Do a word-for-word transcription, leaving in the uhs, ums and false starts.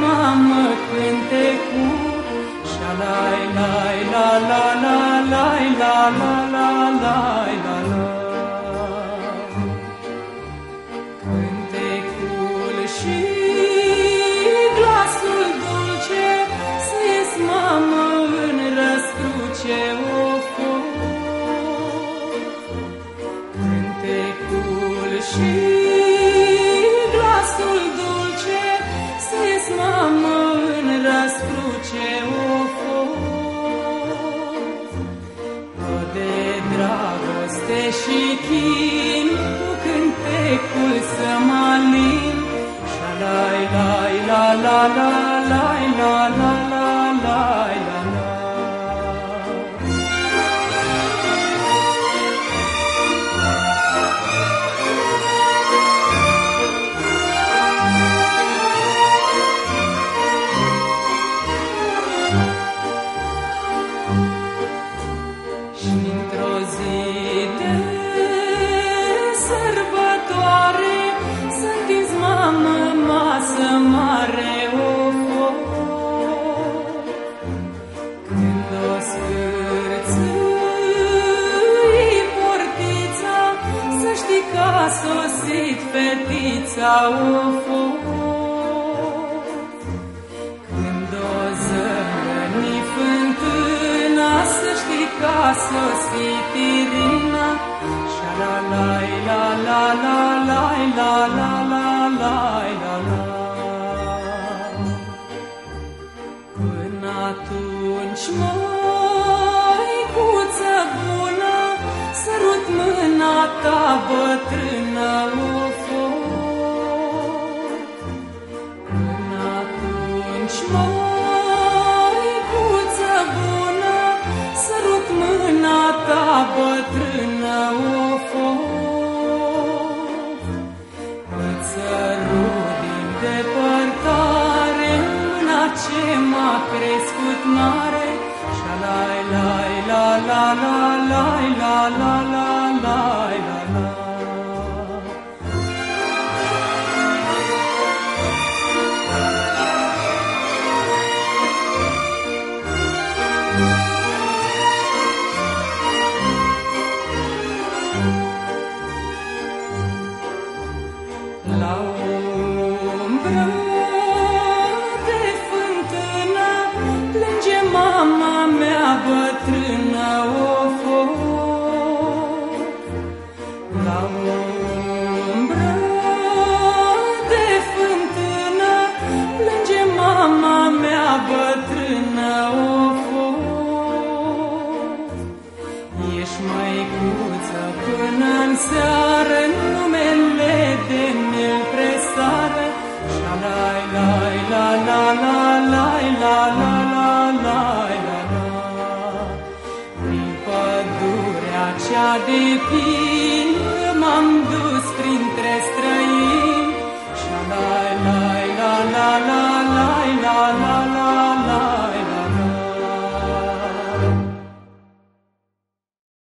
mamă, cântecul, șalai, lai, la, la, la, lai, la, la, la, lai, la, la. Cântecul și glasul dulce, să ies mamă în răscruce o foc. Cântecul și glasul dulce, să ies mamă în răscruce o foc. O de dragoste și chin, cu cântecul să mă alin, șalai, lai, la, la, la, lai, la, la, la, lai, la, la. Și într-o zi de sărbătoare să întinzi, mamă, masă mare o foc. Când o scârțâi portița, să știi că a sosit fetița o foc. Când o zăni fântâna, să știi că a sosit Irina, șalalai, la, la, la, lai, la, la, la, lai, la, la. Până atunci, măicuță bună, sărut mâna ta bătrână o foc. Până atunci, măicuță bună, sărut mâna ta bătrână o foc. Îți sărut din depărtare mâna ce m-a crescut mare, șalai, lai, la, la, la, lai, la, la, la, lai, la, la. La umbră de fântână plânge mama mea bătrână o foc. La umbră de fântână plânge mama mea bătrână o foc. Ești măicuță până-n seară, numele de mi-l presară, șalai, lai, la, la, la, lai, la, la, la, lai, la, la. Prin pădurea cea de pin,